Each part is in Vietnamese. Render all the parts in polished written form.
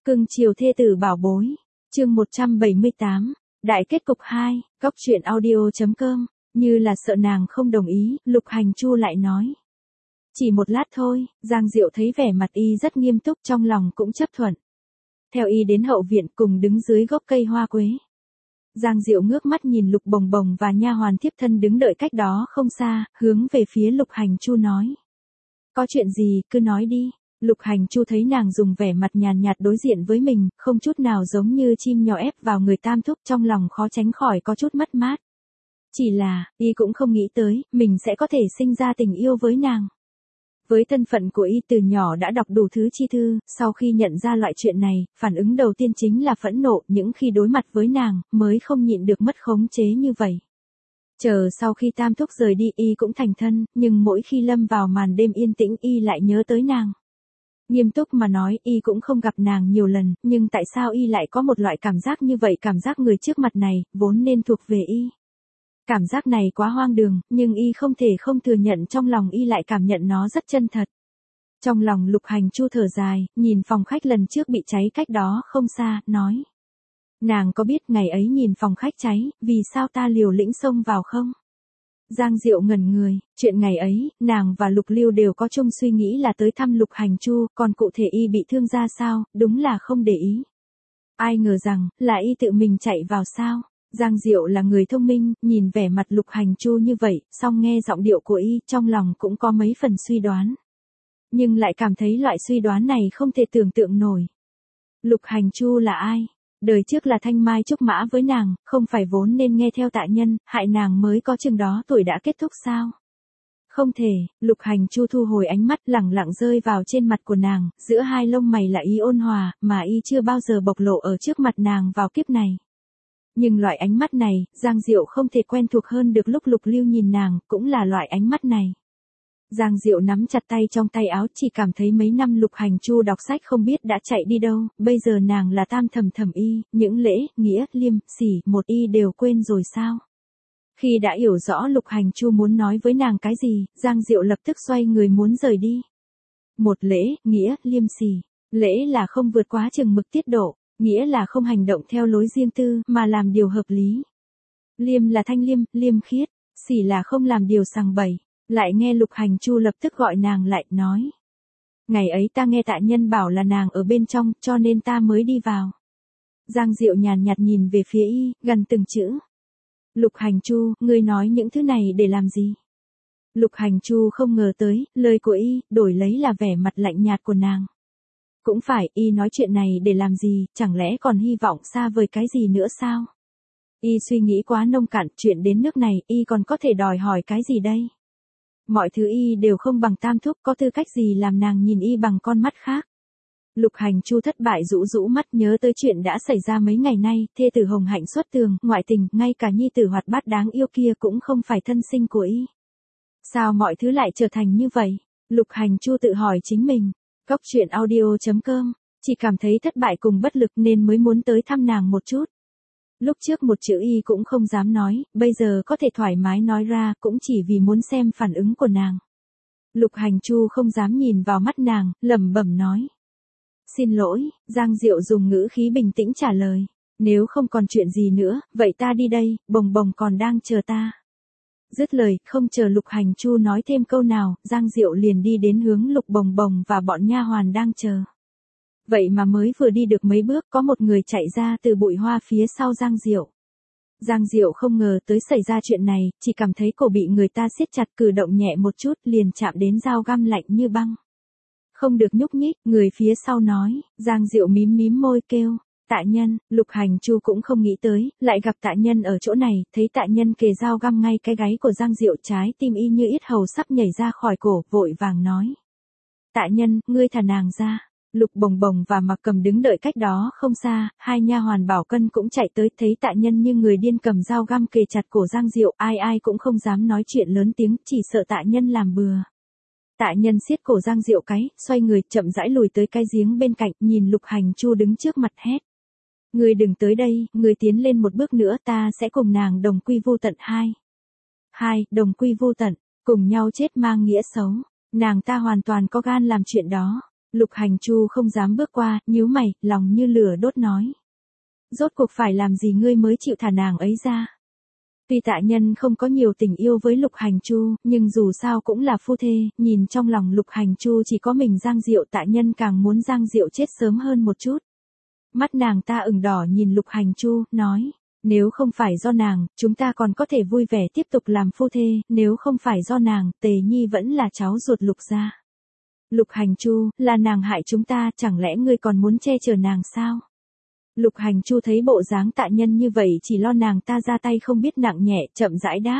Cưng chiều thê tử bảo bối. Chương 178. Đại kết cục 2, Cóc truyện audio.com. Như là sợ nàng không đồng ý, Lục Hành Chu lại nói. Chỉ một lát thôi. Giang Diệu thấy vẻ mặt y rất nghiêm túc, trong lòng cũng chấp thuận. Theo y đến hậu viện cùng đứng dưới gốc cây hoa quế. Giang Diệu ngước mắt nhìn Lục Bồng Bồng và nha hoàn thiếp thân đứng đợi cách đó không xa, hướng về phía Lục Hành Chu nói. Có chuyện gì, cứ nói đi. Lục Hành Chu thấy nàng dùng vẻ mặt nhàn nhạt đối diện với mình, không chút nào giống như chim nhỏ ép vào người tam thúc, trong lòng khó tránh khỏi có chút mất mát. Chỉ là, y cũng không nghĩ tới, mình sẽ có thể sinh ra tình yêu với nàng. Với thân phận của y từ nhỏ đã đọc đủ thứ chi thư, sau khi nhận ra loại chuyện này, phản ứng đầu tiên chính là phẫn nộ, những khi đối mặt với nàng, mới không nhịn được mất khống chế như vậy. Chờ sau khi tam thúc rời đi y cũng thành thân, nhưng mỗi khi lâm vào màn đêm yên tĩnh y lại nhớ tới nàng. Nghiêm túc mà nói, y cũng không gặp nàng nhiều lần, nhưng tại sao y lại có một loại cảm giác như vậy, cảm giác người trước mặt này, vốn nên thuộc về y. Cảm giác này quá hoang đường, nhưng y không thể không thừa nhận trong lòng y lại cảm nhận nó rất chân thật. Trong lòng Lục Hành Chu thở dài, nhìn phòng khách lần trước bị cháy cách đó không xa, nói. Nàng có biết ngày ấy nhìn phòng khách cháy, vì sao ta liều lĩnh xông vào không? Giang Diệu ngẩn người, chuyện ngày ấy, nàng và Lục Lưu đều có chung suy nghĩ là tới thăm Lục Hành Chu, còn cụ thể y bị thương ra sao, đúng là không để ý. Ai ngờ rằng, là y tự mình chạy vào sao? Giang Diệu là người thông minh, nhìn vẻ mặt Lục Hành Chu như vậy, song nghe giọng điệu của y, trong lòng cũng có mấy phần suy đoán. Nhưng lại cảm thấy loại suy đoán này không thể tưởng tượng nổi. Lục Hành Chu là ai? Đời trước là thanh mai trúc mã với nàng, không phải vốn nên nghe theo Tạ Nhân, hại nàng mới có chừng đó tuổi đã kết thúc sao? Không thể. Lục Hành Chu thu hồi ánh mắt, lẳng lặng rơi vào trên mặt của nàng, giữa hai lông mày là ý ôn hòa, mà y chưa bao giờ bộc lộ ở trước mặt nàng vào kiếp này. Nhưng loại ánh mắt này, Giang Diệu không thể quen thuộc hơn được. Lúc Lục Lưu nhìn nàng, cũng là loại ánh mắt này. Giang Diệu nắm chặt tay trong tay áo, chỉ cảm thấy mấy năm Lục Hành Chu đọc sách không biết đã chạy đi đâu, bây giờ nàng là tam thầm thầm y, những lễ, nghĩa, liêm, sỉ, một y đều quên rồi sao? Khi đã hiểu rõ Lục Hành Chu muốn nói với nàng cái gì, Giang Diệu lập tức xoay người muốn rời đi. Một lễ, nghĩa, liêm sỉ. Lễ là không vượt quá chừng mực tiết độ, nghĩa là không hành động theo lối riêng tư, mà làm điều hợp lý. Liêm là thanh liêm, liêm khiết, sỉ là không làm điều sằng bậy. Lại nghe Lục Hành Chu lập tức gọi nàng lại, nói. Ngày ấy ta nghe Tạ Nhân bảo là nàng ở bên trong, cho nên ta mới đi vào. Giang Diệu nhàn nhạt nhìn về phía y, gần từng chữ. Lục Hành Chu, ngươi nói những thứ này để làm gì? Lục Hành Chu không ngờ tới, lời của y, đổi lấy là vẻ mặt lạnh nhạt của nàng. Cũng phải, y nói chuyện này để làm gì, chẳng lẽ còn hy vọng xa vời cái gì nữa sao? Y suy nghĩ quá nông cạn, chuyện đến nước này, y còn có thể đòi hỏi cái gì đây? Mọi thứ y đều không bằng tam thúc, có tư cách gì làm nàng nhìn y bằng con mắt khác. Lục Hành Chu thất bại rũ rũ mắt, nhớ tới chuyện đã xảy ra mấy ngày nay, thê tử Hồng Hạnh xuất tường, ngoại tình, ngay cả nhi tử hoạt bát đáng yêu kia cũng không phải thân sinh của y. Sao mọi thứ lại trở thành như vậy? Lục Hành Chu tự hỏi chính mình. Cóc truyện audio.com. Chỉ cảm thấy thất bại cùng bất lực nên mới muốn tới thăm nàng một chút. Lúc trước một chữ y cũng không dám nói, bây giờ có thể thoải mái nói ra, cũng chỉ vì muốn xem phản ứng của nàng. Lục Hành Chu không dám nhìn vào mắt nàng, lẩm bẩm nói. Xin lỗi. Giang Diệu dùng ngữ khí bình tĩnh trả lời. Nếu không còn chuyện gì nữa, vậy ta đi đây, Bồng Bồng còn đang chờ ta. Dứt lời, không chờ Lục Hành Chu nói thêm câu nào, Giang Diệu liền đi đến hướng Lục Bồng Bồng và bọn nha hoàn đang chờ. Vậy mà mới vừa đi được mấy bước, có một người chạy ra từ bụi hoa phía sau Giang Diệu. Giang Diệu không ngờ tới xảy ra chuyện này, chỉ cảm thấy cổ bị người ta siết chặt, cử động nhẹ một chút liền chạm đến dao găm lạnh như băng. Không được nhúc nhích, người phía sau nói. Giang Diệu mím mím môi kêu. Tạ Nhân. Lục Hành Chu cũng không nghĩ tới, lại gặp Tạ Nhân ở chỗ này, thấy Tạ Nhân kề dao găm ngay cái gáy của Giang Diệu, trái tim y như yết hầu sắp nhảy ra khỏi cổ, vội vàng nói. Tạ Nhân, ngươi thả nàng ra. Lục Bồng Bồng và Mặc Cầm đứng đợi cách đó không xa, hai nha hoàn bảo cân cũng chạy tới, thấy Tạ Nhân như người điên cầm dao găm kề chặt cổ Giang Diệu, ai ai cũng không dám nói chuyện lớn tiếng, chỉ sợ Tạ Nhân làm bừa. Tạ Nhân siết cổ Giang Diệu cái, xoay người, chậm rãi lùi tới cái giếng bên cạnh, nhìn Lục Hành Chu đứng trước mặt hét. Ngươi đừng tới đây, ngươi tiến lên một bước nữa ta sẽ cùng nàng đồng quy vu tận. Đồng quy vu tận, cùng nhau chết mang nghĩa xấu. Nàng ta hoàn toàn có gan làm chuyện đó. Lục Hành Chu không dám bước qua, nhíu mày, lòng như lửa đốt nói. Rốt cuộc phải làm gì ngươi mới chịu thả nàng ấy ra? Tuy Tạ Nhân không có nhiều tình yêu với Lục Hành Chu, nhưng dù sao cũng là phu thê, nhìn trong lòng Lục Hành Chu chỉ có mình Giang Diệu, Tạ Nhân càng muốn Giang Diệu chết sớm hơn một chút. Mắt nàng ta ửng đỏ nhìn Lục Hành Chu, nói, nếu không phải do nàng, chúng ta còn có thể vui vẻ tiếp tục làm phu thê, nếu không phải do nàng, Tề Nhi vẫn là cháu ruột Lục gia. Lục Hành Chu, là nàng hại chúng ta, chẳng lẽ ngươi còn muốn che chở nàng sao? Lục Hành Chu thấy bộ dáng Tạ Nhân như vậy chỉ lo nàng ta ra tay không biết nặng nhẹ, chậm rãi đáp.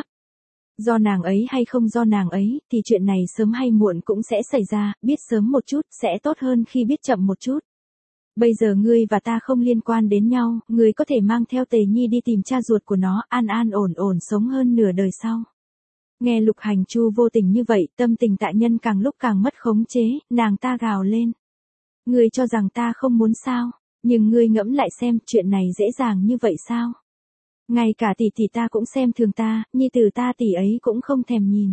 Do nàng ấy hay không do nàng ấy, thì chuyện này sớm hay muộn cũng sẽ xảy ra, biết sớm một chút, sẽ tốt hơn khi biết chậm một chút. Bây giờ ngươi và ta không liên quan đến nhau, ngươi có thể mang theo Tề Nhi đi tìm cha ruột của nó, an an ổn ổn sống hơn nửa đời sau. Nghe Lục Hành Chu vô tình như vậy, tâm tình Tạ Nhân càng lúc càng mất khống chế, nàng ta gào lên. Ngươi cho rằng ta không muốn sao, nhưng ngươi ngẫm lại xem, chuyện này dễ dàng như vậy sao? Ngay cả tỷ ta cũng xem thường ta, nhi tử ta tỷ ấy cũng không thèm nhìn.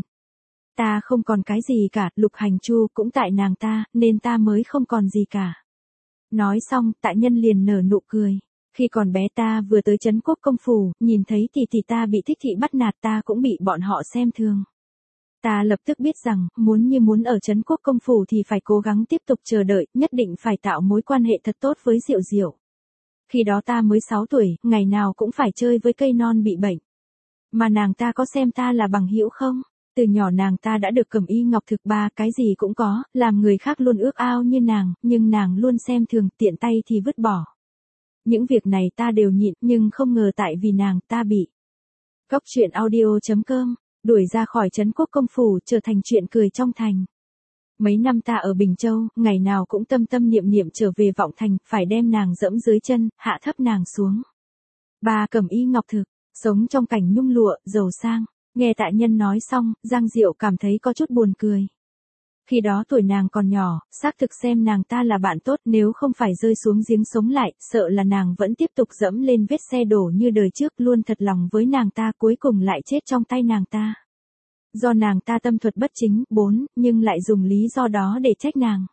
Ta không còn cái gì cả, Lục Hành Chu cũng tại nàng ta, nên ta mới không còn gì cả. Nói xong, Tạ Nhân liền nở nụ cười. Khi còn bé ta vừa tới Trấn Quốc công phủ, nhìn thấy tỷ ta bị Thích thị bắt nạt, ta cũng bị bọn họ xem thường. Ta lập tức biết rằng, muốn ở Trấn Quốc công phủ thì phải cố gắng tiếp tục chờ đợi, nhất định phải tạo mối quan hệ thật tốt với Diệu Diệu. Khi đó ta mới 6 tuổi, ngày nào cũng phải chơi với cây non bị bệnh. Mà nàng ta có xem ta là bằng hữu không? Từ nhỏ nàng ta đã được Cẩm Y Ngọc Thực, ba cái gì cũng có, làm người khác luôn ước ao như nàng, nhưng nàng luôn xem thường, tiện tay thì vứt bỏ. Những việc này ta đều nhịn, nhưng không ngờ tại vì nàng ta bị. Cóc truyện audio.com, đuổi ra khỏi Trấn Quốc công phủ, trở thành chuyện cười trong thành. Mấy năm ta ở Bình Châu, ngày nào cũng tâm tâm niệm niệm trở về Vọng Thành, phải đem nàng dẫm dưới chân, hạ thấp nàng xuống. Bà Cẩm Y Ngọc Thực, sống trong cảnh nhung lụa, giàu sang. Nghe Tạ Nhân nói xong, Giang Diệu cảm thấy có chút buồn cười. Khi đó tuổi nàng còn nhỏ, xác thực xem nàng ta là bạn tốt, nếu không phải rơi xuống giếng sống lại, sợ là nàng vẫn tiếp tục dẫm lên vết xe đổ như đời trước, luôn thật lòng với nàng ta, cuối cùng lại chết trong tay nàng ta. Do nàng ta tâm thuật bất chính, 4, nhưng lại dùng lý do đó để trách nàng.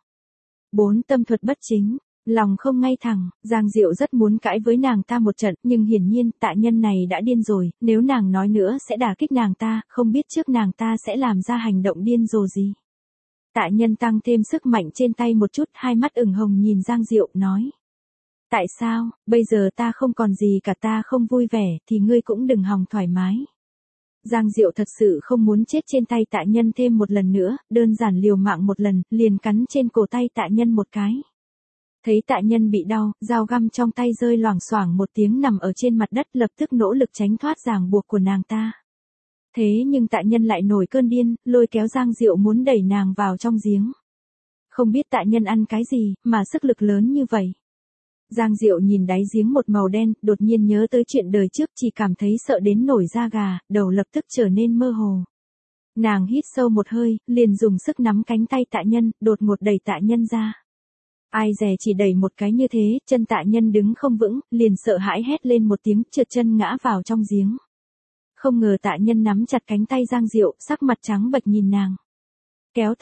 4. Tâm thuật bất chính, lòng không ngay thẳng, Giang Diệu rất muốn cãi với nàng ta một trận, nhưng hiển nhiên, Tạ Nhân này đã điên rồi, nếu nàng nói nữa sẽ đả kích nàng ta, không biết trước nàng ta sẽ làm ra hành động điên rồ gì. Tạ Nhân tăng thêm sức mạnh trên tay một chút, hai mắt ửng hồng nhìn Giang Diệu, nói. Tại sao, bây giờ ta không còn gì cả, ta không vui vẻ, thì ngươi cũng đừng hòng thoải mái. Giang Diệu thật sự không muốn chết trên tay Tạ Nhân thêm một lần nữa, đơn giản liều mạng một lần, liền cắn trên cổ tay Tạ Nhân một cái. Thấy Tạ Nhân bị đau, dao găm trong tay rơi loảng xoảng một tiếng nằm ở trên mặt đất, lập tức nỗ lực tránh thoát ràng buộc của nàng ta. Thế nhưng Tạ Nhân lại nổi cơn điên, lôi kéo Giang Diệu muốn đẩy nàng vào trong giếng. Không biết Tạ Nhân ăn cái gì, mà sức lực lớn như vậy. Giang Diệu nhìn đáy giếng một màu đen, đột nhiên nhớ tới chuyện đời trước, chỉ cảm thấy sợ đến nổi da gà, đầu lập tức trở nên mơ hồ. Nàng hít sâu một hơi, liền dùng sức nắm cánh tay Tạ Nhân, đột ngột đẩy Tạ Nhân ra. Ai dè chỉ đẩy một cái như thế, chân Tạ Nhân đứng không vững, liền sợ hãi hét lên một tiếng, trượt chân ngã vào trong giếng. Không ngờ Tạ Nhân nắm chặt cánh tay Giang Diệu, sắc mặt trắng bệch nhìn nàng. Kéo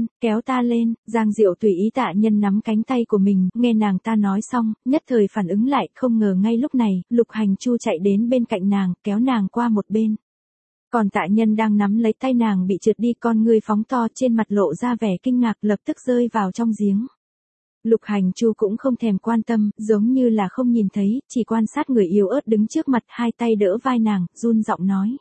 ta lên, Giang Diệu tùy ý Tạ Nhân nắm cánh tay của mình, nghe nàng ta nói xong, nhất thời phản ứng lại, không ngờ ngay lúc này, Lục Hành Chu chạy đến bên cạnh nàng, kéo nàng qua một bên. Còn Tạ Nhân đang nắm lấy tay nàng bị trượt đi, con ngươi phóng to, trên mặt lộ ra vẻ kinh ngạc, lập tức rơi vào trong giếng. Lục Hành Chu cũng không thèm quan tâm, giống như là không nhìn thấy, chỉ quan sát người yếu ớt đứng trước mặt, hai tay đỡ vai nàng, run giọng nói.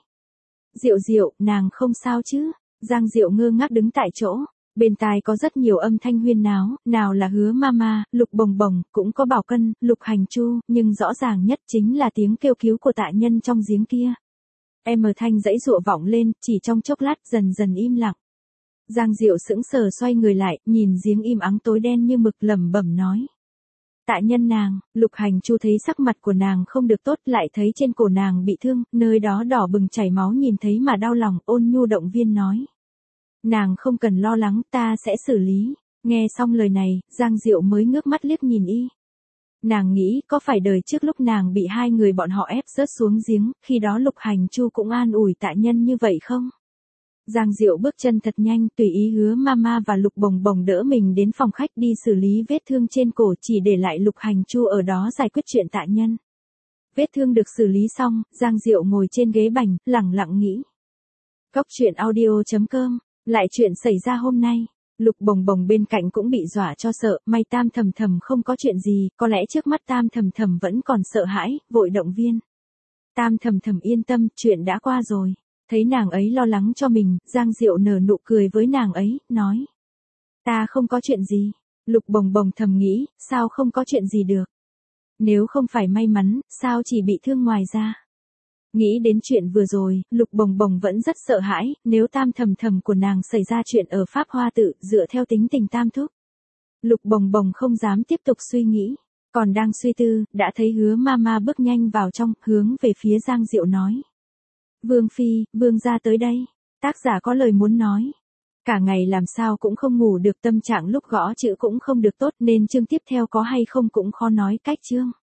Diệu, nàng không sao chứ? Giang Diệu ngơ ngác đứng tại chỗ, bên tai có rất nhiều âm thanh huyên náo, nào là Hứa Mama, Lục Bồng Bồng, cũng có Bảo Cân, Lục Hành Chu, nhưng rõ ràng nhất chính là tiếng kêu cứu của Tạ Nhân trong giếng kia. Thanh dãy dụa vọng lên, chỉ trong chốc lát dần dần im lặng. Giang Diệu sững sờ xoay người lại, nhìn giếng im ắng tối đen như mực, lẩm bẩm nói. Tạ Nhân nàng. Lục Hành Chu thấy sắc mặt của nàng không được tốt, lại thấy trên cổ nàng bị thương, nơi đó đỏ bừng chảy máu, nhìn thấy mà đau lòng, ôn nhu động viên nói. Nàng không cần lo lắng, ta sẽ xử lý. Nghe xong lời này, Giang Diệu mới ngước mắt liếc nhìn y. Nàng nghĩ, có phải đời trước lúc nàng bị hai người bọn họ ép rớt xuống giếng, khi đó Lục Hành Chu cũng an ủi Tạ Nhân như vậy không? Giang Diệu bước chân thật nhanh, tùy ý Hứa Mama và Lục Bồng Bồng đỡ mình đến phòng khách đi xử lý vết thương trên cổ, chỉ để lại Lục Hành Chu ở đó giải quyết chuyện tạ nhân. Vết thương được xử lý xong, Giang Diệu ngồi trên ghế bành, lẳng lặng nghĩ. Cốc truyện audio.com, lại chuyện xảy ra hôm nay. Lục Bồng Bồng bên cạnh cũng bị dọa cho sợ, may Tam Thầm Thầm không có chuyện gì, có lẽ trước mắt Tam Thầm Thầm vẫn còn sợ hãi, vội động viên. Tam Thầm Thầm yên tâm, chuyện đã qua rồi. Thấy nàng ấy lo lắng cho mình, Giang Diệu nở nụ cười với nàng ấy, nói. Ta không có chuyện gì. Lục Bồng Bồng thầm nghĩ, sao không có chuyện gì được. Nếu không phải may mắn, sao chỉ bị thương ngoài da. Nghĩ đến chuyện vừa rồi, Lục Bồng Bồng vẫn rất sợ hãi, nếu Tam Thầm Thầm của nàng xảy ra chuyện ở Pháp Hoa Tự, dựa theo tính tình Tam Thúc. Lục Bồng Bồng không dám tiếp tục suy nghĩ, còn đang suy tư, đã thấy Hứa Mama bước nhanh vào trong, hướng về phía Giang Diệu nói. Vương Phi, Vương gia tới đây. Tác giả có lời muốn nói. Cả ngày làm sao cũng không ngủ được, tâm trạng lúc gõ chữ cũng không được tốt, nên chương tiếp theo có hay không cũng khó nói. Cách chương